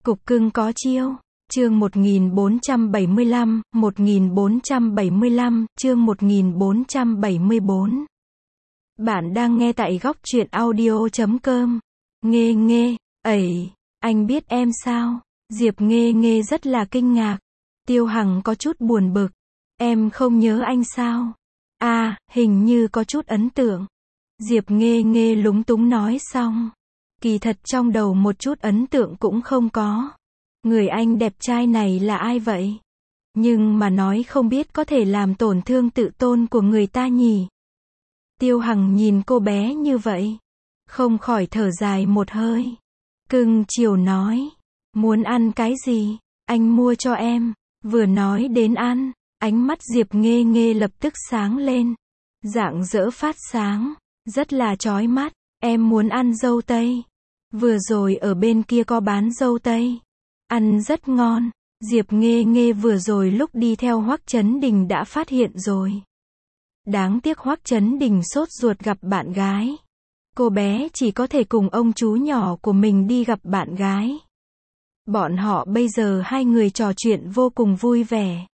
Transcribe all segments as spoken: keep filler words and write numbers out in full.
Cục cưng có chiêu. Chương một nghìn bốn trăm bảy mươi lăm, một nghìn bốn trăm bảy mươi lăm, chương một nghìn bốn trăm bảy mươi bốn. Bạn đang nghe tại góc truyện audio chấm com. Nghê nghê, ẩy, anh biết em sao? Diệp Nghê Nghê rất là kinh ngạc. Tiêu Hằng có chút buồn bực. Em không nhớ anh sao? À, hình như có chút ấn tượng. Diệp Nghê Nghê lúng túng nói xong. Kỳ thật trong đầu một chút ấn tượng cũng không có. Người anh đẹp trai này là ai vậy? Nhưng mà nói không biết có thể làm tổn thương tự tôn của người ta nhỉ? Tiêu Hằng nhìn cô bé như vậy, không khỏi thở dài một hơi. Cưng chiều nói, muốn ăn cái gì, anh mua cho em. Vừa nói đến ăn, ánh mắt Diệp Nghê Nghê lập tức sáng lên. Rạng rỡ phát sáng, rất là chói mắt. Em muốn ăn dâu tây. Vừa rồi ở bên kia có bán dâu tây. Ăn rất ngon. Diệp Nghê Nghê vừa rồi lúc đi theo Hoắc Chấn Đình đã phát hiện rồi. Đáng tiếc Hoắc Chấn Đình sốt ruột gặp bạn gái. Cô bé chỉ có thể cùng ông chú nhỏ của mình đi gặp bạn gái. Bọn họ bây giờ hai người trò chuyện vô cùng vui vẻ.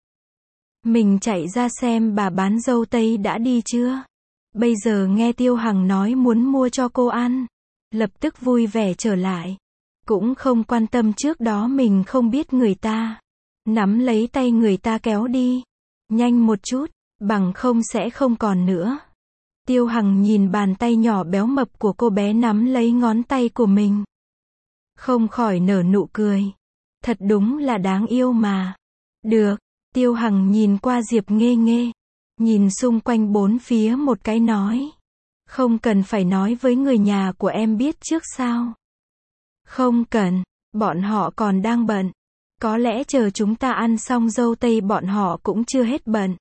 Mình chạy ra xem bà bán dâu tây đã đi chưa. Bây giờ nghe Tiêu Hằng nói muốn mua cho cô ăn, lập tức vui vẻ trở lại. Cũng không quan tâm trước đó mình không biết người ta. Nắm lấy tay người ta kéo đi. Nhanh một chút, bằng không sẽ không còn nữa. Tiêu Hằng nhìn bàn tay nhỏ béo mập của cô bé nắm lấy ngón tay của mình. Không khỏi nở nụ cười. Thật đúng là đáng yêu mà. Được, Tiêu Hằng nhìn qua Diệp Nghê Nghê. Nhìn xung quanh bốn phía một cái nói. Không cần phải nói với người nhà của em biết trước sao? Không cần, bọn họ còn đang bận. Có lẽ chờ chúng ta ăn xong dâu tây bọn họ cũng chưa hết bận.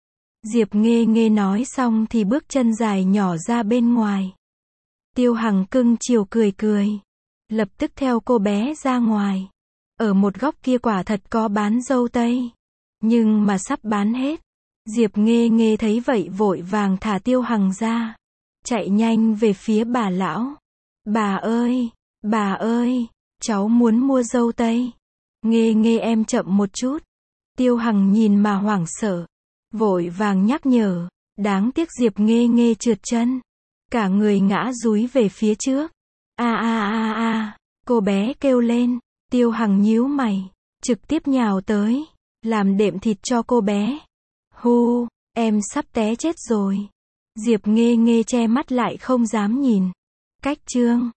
Diệp Nghê Nghê nói xong thì bước chân dài nhỏ ra bên ngoài. Tiêu Hằng cưng chiều cười cười. Lập tức theo cô bé ra ngoài. Ở một góc kia quả thật có bán dâu tây. Nhưng mà sắp bán hết. Diệp Nghê Nghê thấy vậy vội vàng thả Tiêu Hằng ra. Chạy nhanh về phía bà lão. Bà ơi, bà ơi, cháu muốn mua dâu tây. Nghê Nghê em chậm một chút. Tiêu Hằng nhìn mà hoảng sợ. Vội vàng nhắc nhở. Đáng tiếc Diệp Nghê Nghê trượt chân. Cả người ngã dúi về phía trước. A a a a, cô bé kêu lên. Tiêu Hằng nhíu mày. Trực tiếp nhào tới. Làm đệm thịt cho cô bé. Hu, em sắp té chết rồi. Diệp Nghê Nghê che mắt lại không dám nhìn. Cách chương.